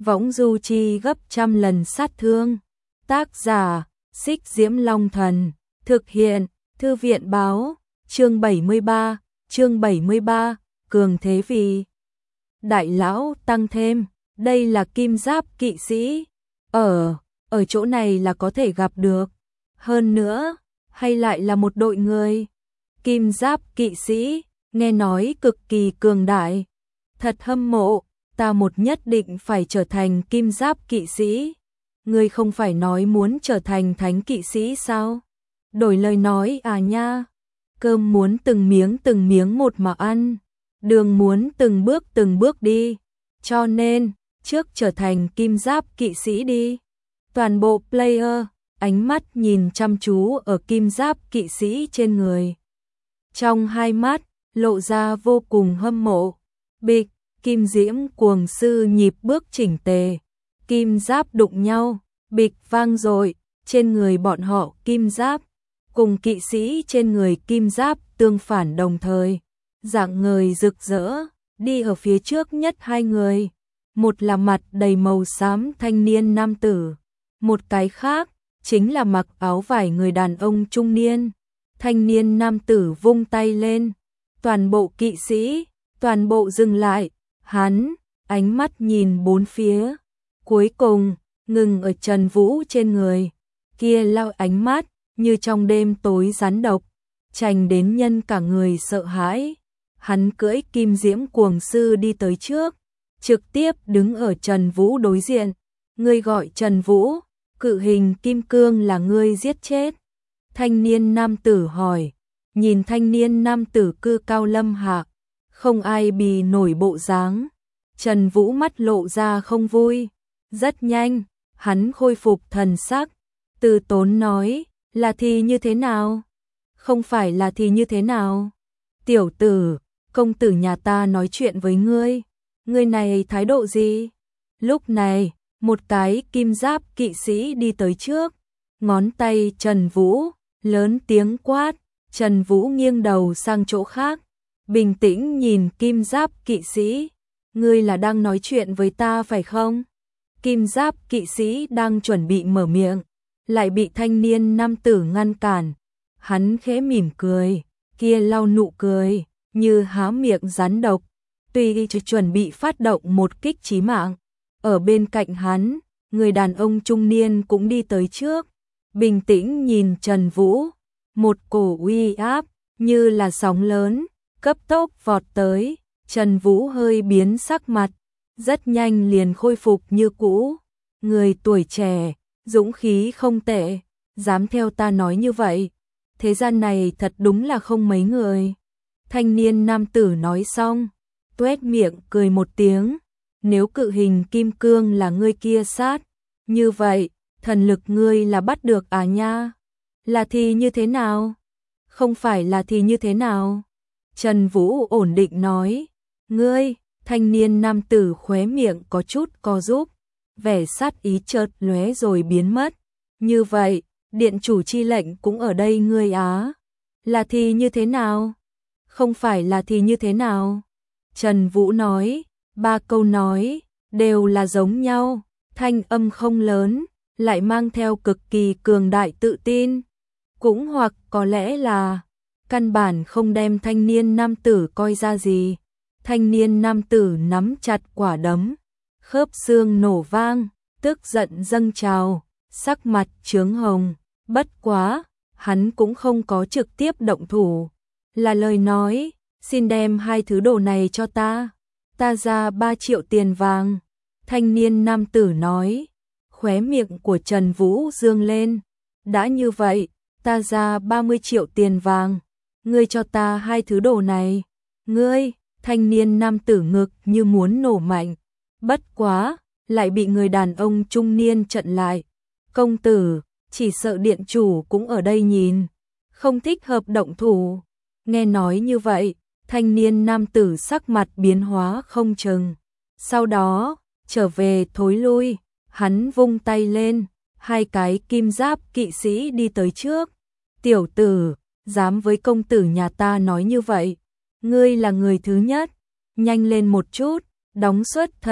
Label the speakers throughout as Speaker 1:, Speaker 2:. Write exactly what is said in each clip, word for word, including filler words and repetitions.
Speaker 1: võng du chi gấp trăm lần sát thương. Tác giả, Xích Diễm Long Thần, thực hiện, Thư viện báo, chương bảy mươi ba, chương bảy mươi ba, cường thế vì đại lão tăng thêm, đây là kim giáp kỵ sĩ, ở, ở chỗ này là có thể gặp được, hơn nữa, hay lại là một đội người, kim giáp kỵ sĩ, nghe nói cực kỳ cường đại, thật hâm mộ, ta một nhất định phải trở thành kim giáp kỵ sĩ, ngươi không phải nói muốn trở thành thánh kỵ sĩ sao? Đổi lời nói à nha, cơm muốn từng miếng từng miếng một mà ăn, đường muốn từng bước từng bước đi, cho nên, trước trở thành kim giáp kỵ sĩ đi. Toàn bộ player, ánh mắt nhìn chăm chú ở kim giáp kỵ sĩ trên người. Trong hai mắt, lộ ra vô cùng hâm mộ. Bịch, kim diễm cuồng sư nhịp bước chỉnh tề. Kim giáp đụng nhau, bịch vang dội trên người bọn họ kim giáp. Cùng kỵ sĩ trên người kim giáp tương phản đồng thời. Dạng người rực rỡ, đi ở phía trước nhất hai người. Một là mặt đầy màu xám thanh niên nam tử. Một cái khác, chính là mặc áo vải người đàn ông trung niên. Thanh niên nam tử vung tay lên. Toàn bộ kỵ sĩ, toàn bộ dừng lại. Hắn, ánh mắt nhìn bốn phía. Cuối cùng, ngừng ở Trần Vũ trên người. Kia lao ánh mắt, như trong đêm tối rắn độc. Chành đến nhân cả người sợ hãi. Hắn cưỡi kim diễm cuồng sư đi tới trước. Trực tiếp đứng ở Trần Vũ đối diện. Ngươi gọi Trần Vũ, cự hình kim cương là ngươi giết chết. Thanh niên nam tử hỏi. Nhìn thanh niên nam tử cư cao lâm hạ. Không ai bì nổi bộ dáng. Trần Vũ mắt lộ ra không vui. Rất nhanh, hắn khôi phục thần sắc. Từ tốn nói, là thì như thế nào? Không phải là thì như thế nào? Tiểu tử, công tử nhà ta nói chuyện với ngươi. Ngươi này thái độ gì? Lúc này, một cái kim giáp kỵ sĩ đi tới trước. Ngón tay Trần Vũ, lớn tiếng quát. Trần Vũ nghiêng đầu sang chỗ khác. Bình tĩnh nhìn kim giáp kỵ sĩ. Ngươi là đang nói chuyện với ta phải không? Kim giáp kỵ sĩ đang chuẩn bị mở miệng. Lại bị thanh niên nam tử ngăn cản. Hắn khẽ mỉm cười. Kia lau nụ cười. Như há miệng rắn độc. Tuy chuẩn bị phát động một kích chí mạng. Ở bên cạnh hắn, người đàn ông trung niên cũng đi tới trước. Bình tĩnh nhìn Trần Vũ. Một cổ uy áp, như là sóng lớn, cấp tốc vọt tới. Trần Vũ hơi biến sắc mặt. Rất nhanh liền khôi phục như cũ. Người tuổi trẻ, dũng khí không tệ. Dám theo ta nói như vậy. Thế gian này thật đúng là không mấy người. Thanh niên nam tử nói xong. Tuét miệng cười một tiếng. Nếu cự hình kim cương là ngươi kia sát. Như vậy, thần lực ngươi là bắt được à nha? Là thì như thế nào? Không phải là thì như thế nào? Trần Vũ ổn định nói. Ngươi, thanh niên nam tử khóe miệng có chút co rúm. Vẻ sát ý chợt lóe rồi biến mất. Như vậy, điện chủ chi lệnh cũng ở đây ngươi á. Là thì như thế nào? Không phải là thì như thế nào? Trần Vũ nói, ba câu nói, đều là giống nhau, thanh âm không lớn, lại mang theo cực kỳ cường đại tự tin. Cũng hoặc có lẽ là, căn bản không đem thanh niên nam tử coi ra gì. Thanh niên nam tử nắm chặt quả đấm, khớp xương nổ vang, tức giận dâng trào, sắc mặt chướng hồng. Bất quá, hắn cũng không có trực tiếp động thủ. Là lời nói, xin đem hai thứ đồ này cho ta. Ta ra ba triệu tiền vàng. Thanh niên nam tử nói. Khóe miệng của Trần Vũ dương lên. Đã như vậy, ta ra ba mươi triệu tiền vàng. Ngươi cho ta hai thứ đồ này. Ngươi, thanh niên nam tử ngực như muốn nổ mạnh. Bất quá, lại bị người đàn ông trung niên chặn lại. Công tử, chỉ sợ điện chủ cũng ở đây nhìn. Không thích hợp động thủ. Nghe nói như vậy, thanh niên nam tử sắc mặt biến hóa không chừng. Sau đó, trở về thối lui, hắn vung tay lên, hai cái kim giáp kỵ sĩ đi tới trước. Tiểu tử, dám với công tử nhà ta nói như vậy. Ngươi là người thứ nhất, nhanh lên một chút, đóng xuất thần lực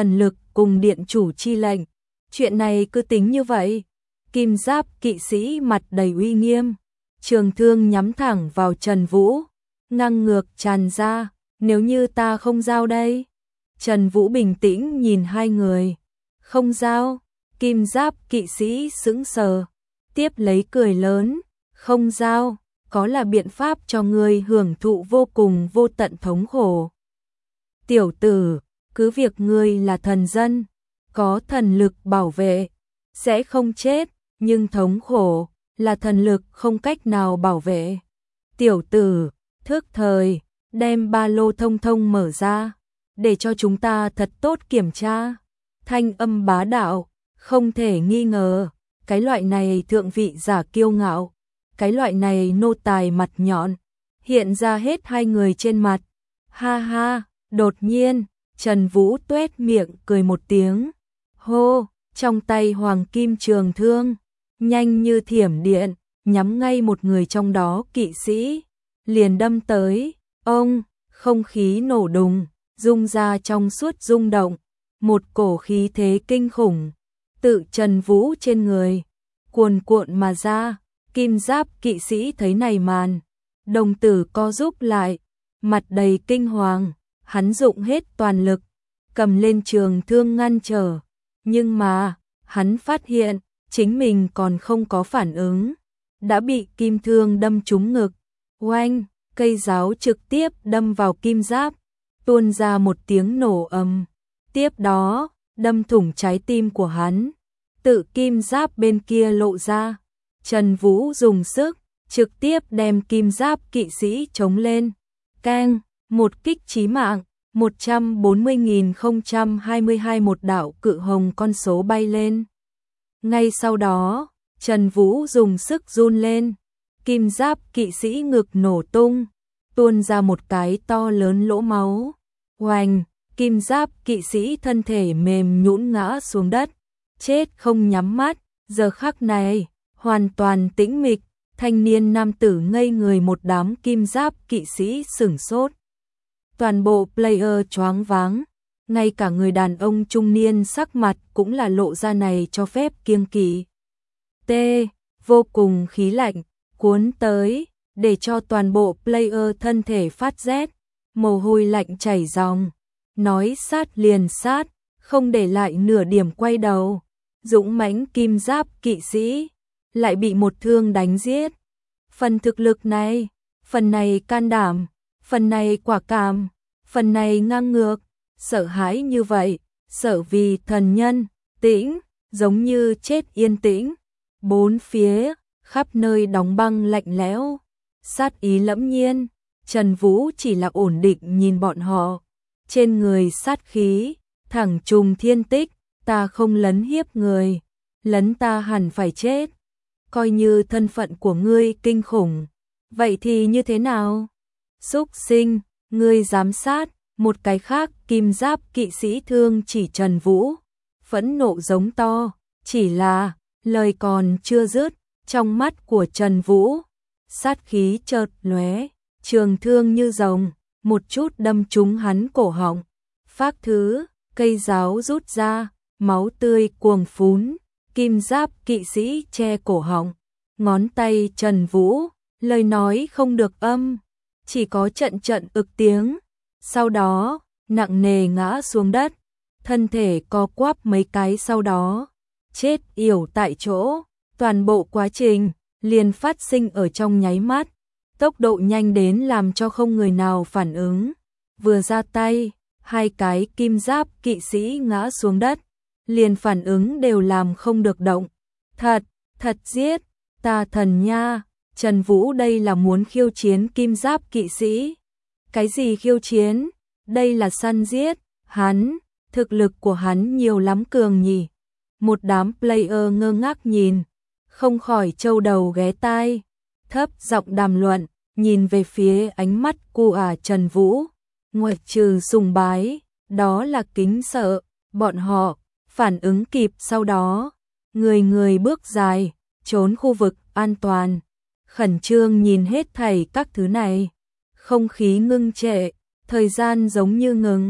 Speaker 1: cùng điện chủ chi lệnh. Chuyện này cứ tính như vậy. Kim giáp kỵ sĩ mặt đầy uy nghiêm, trường thương nhắm thẳng vào Trần Vũ, ngang ngược tràn ra, nếu như ta không giao đây. Trần Vũ bình tĩnh nhìn hai người, không giao. Kim giáp kỵ sĩ sững sờ, tiếp lấy cười lớn, không giao, có là biện pháp cho ngươi hưởng thụ vô cùng vô tận thống khổ. Tiểu tử, cứ việc ngươi là thần dân, có thần lực bảo vệ, sẽ không chết, nhưng thống khổ là thần lực không cách nào bảo vệ. Tiểu tử, thức thời, đem ba lô thông thông mở ra, để cho chúng ta thật tốt kiểm tra. Thanh âm bá đạo, không thể nghi ngờ, cái loại này thượng vị giả kiêu ngạo, cái loại này nô tài mặt nhọn, hiện ra hết hai người trên mặt. Ha ha, đột nhiên, Trần Vũ tuét miệng cười một tiếng. Hô, trong tay hoàng kim trường thương, nhanh như thiểm điện, nhắm ngay một người trong đó kỵ sĩ, liền đâm tới. Ông, không khí nổ đùng, rung ra trong suốt rung động, một cổ khí thế kinh khủng tự Trần Vũ trên người cuồn cuộn mà ra. Kim giáp kỵ sĩ thấy này màn, đồng tử co rúm lại, mặt đầy kinh hoàng, hắn dụng hết toàn lực cầm lên trường thương ngăn trở, nhưng mà hắn phát hiện chính mình còn không có phản ứng, đã bị kim thương đâm trúng ngực. Oanh, cây giáo trực tiếp đâm vào kim giáp, tuôn ra một tiếng nổ ầm, tiếp đó đâm thủng trái tim của hắn. Tự kim giáp bên kia lộ ra, Trần Vũ dùng sức trực tiếp đem kim giáp kỵ sĩ chống lên. Keng, một kích chí mạng, một trăm bốn mươi nghìn không trăm hai mươi hai, một đạo cự hồng con số bay lên. Ngay sau đó, Trần Vũ dùng sức run lên, kim giáp kỵ sĩ ngực nổ tung, tuôn ra một cái to lớn lỗ máu. Oanh, kim giáp kỵ sĩ thân thể mềm nhũn ngã xuống đất, chết không nhắm mắt. Giờ khắc này, hoàn toàn tĩnh mịch, thanh niên nam tử ngây người, một đám kim giáp kỵ sĩ sửng sốt. Toàn bộ player choáng váng, ngay cả người đàn ông trung niên sắc mặt cũng là lộ ra này cho phép kiêng kỵ. T, vô cùng khí lạnh cuốn tới, để cho toàn bộ player thân thể phát rét, mồ hôi lạnh chảy ròng, nói sát liền sát, không để lại nửa điểm quay đầu. Dũng mãnh kim giáp kỵ sĩ lại bị một thương đánh giết. Phần thực lực này, phần này can đảm, phần này quả cảm, phần này ngang ngược, sợ hãi như vậy, sợ vì thần nhân. Tĩnh, giống như chết yên tĩnh. Bốn phía, khắp nơi đóng băng lạnh lẽo, sát ý lẫm nhiên. Trần Vũ chỉ là ổn định nhìn bọn họ, trên người sát khí thẳng trùng thiên tích. Ta không lấn hiếp người, lấn ta hẳn phải chết. Coi như thân phận của ngươi kinh khủng, vậy thì như thế nào? Súc sinh, ngươi dám sát. Một cái khác kim giáp kỵ sĩ thương chỉ Trần Vũ, phẫn nộ giống to. Chỉ là lời còn chưa dứt, trong mắt của Trần Vũ sát khí chợt lóe, trường thương như rồng, một chút đâm trúng hắn cổ họng. Phác thứ, cây giáo rút ra, máu tươi cuồng phún, kim giáp kỵ sĩ che cổ họng, ngón tay Trần Vũ, lời nói không được âm, chỉ có trận trận ực tiếng, sau đó nặng nề ngã xuống đất, thân thể co quắp mấy cái, sau đó chết yểu tại chỗ. Toàn bộ quá trình liền phát sinh ở trong nháy mắt, tốc độ nhanh đến làm cho không người nào phản ứng. Vừa ra tay, hai cái kim giáp kỵ sĩ ngã xuống đất, liền phản ứng đều làm không được động. Thật, thật giết, ta thần nha. Trần Vũ đây là muốn khiêu chiến kim giáp kỵ sĩ. Cái gì khiêu chiến? Đây là săn giết. Hắn, thực lực của hắn nhiều lắm cường nhỉ. Một đám player ngơ ngác nhìn, không khỏi trâu đầu ghé tai, thấp giọng đàm luận, nhìn về phía ánh mắt của à Trần Vũ. Ngoại trừ sùng bái, đó là kính sợ. Bọn họ phản ứng kịp, sau đó người người bước dài, trốn khu vực an toàn, khẩn trương nhìn hết thảy các thứ này. Không khí ngưng trệ, thời gian giống như ngừng.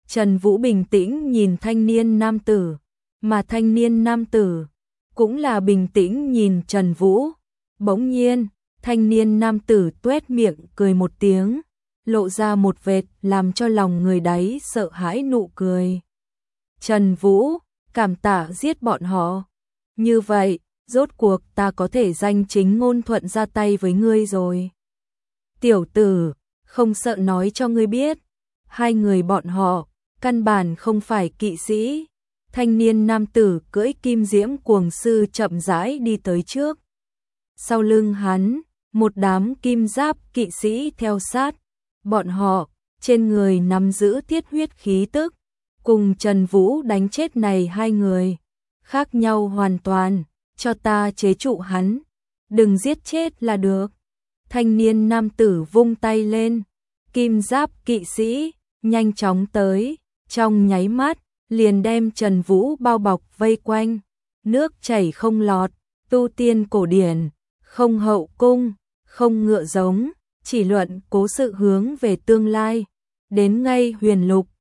Speaker 1: Trần Vũ bình tĩnh nhìn thanh niên nam tử, mà thanh niên nam tử cũng là bình tĩnh nhìn Trần Vũ. Bỗng nhiên, thanh niên nam tử tuét miệng cười một tiếng, lộ ra một vệt làm cho lòng người đáy sợ hãi nụ cười. Trần Vũ, cảm tạ giết bọn họ. Như vậy, rốt cuộc ta có thể danh chính ngôn thuận ra tay với ngươi rồi. Tiểu tử, không sợ nói cho ngươi biết, hai người bọn họ, căn bản không phải kỵ sĩ. Thanh niên nam tử cưỡi kim diễm cuồng sư chậm rãi đi tới trước. Sau lưng hắn, một đám kim giáp kỵ sĩ theo sát. Bọn họ, trên người nắm giữ thiết huyết khí tức, cùng Trần Vũ đánh chết này hai người. Khác nhau hoàn toàn, cho ta chế trụ hắn. Đừng giết chết là được. Thanh niên nam tử vung tay lên. Kim giáp kỵ sĩ, nhanh chóng tới. Trong nháy mắt, liền đem Trần Vũ bao bọc vây quanh. Nước chảy không lọt, tu tiên cổ điển, không hậu cung, không ngựa giống, chỉ luận cố sự hướng về tương lai. Đến ngay huyền lục,